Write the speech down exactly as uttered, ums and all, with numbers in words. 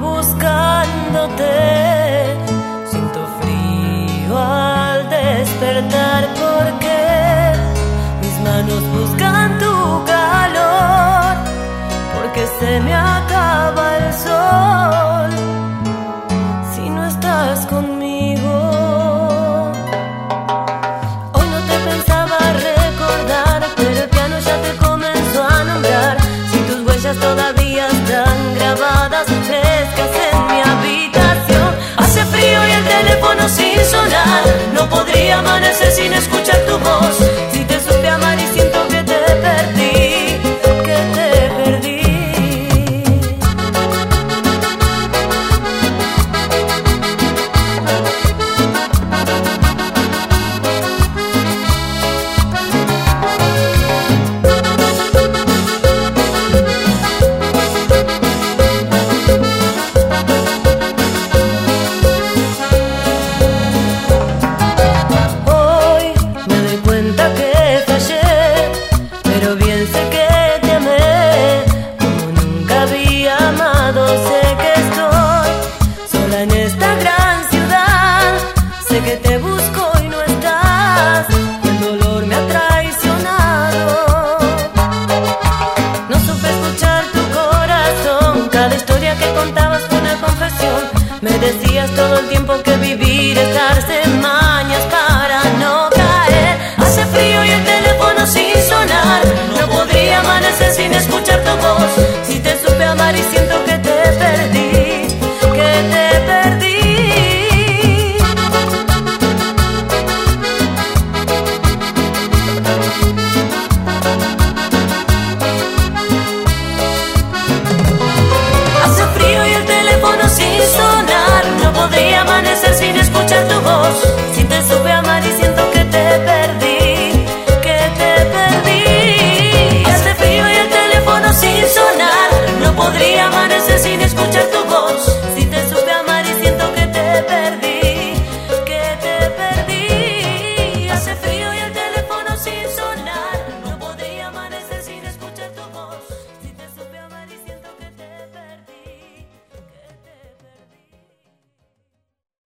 buscándote. Siento frío al despertar porque mis manos buscan tu calor, porque se me acaba el sol si no estás conmigo. Hoy no te pensaba recordar, pero el piano ya te comenzó a nombrar. Si tus huellas todavía están grabadas, frescas en mi habitación. Hace frío y el teléfono sin sonar, no podría amanecer sin escuchar tu voz. Si te supe amar y siento que te perdí, que te perdí. Que te busco y no estás, el dolor me ha traicionado. No supe escuchar tu corazón, cada historia que contabas fue una confesión. Me decías todo el tiempo que vivir está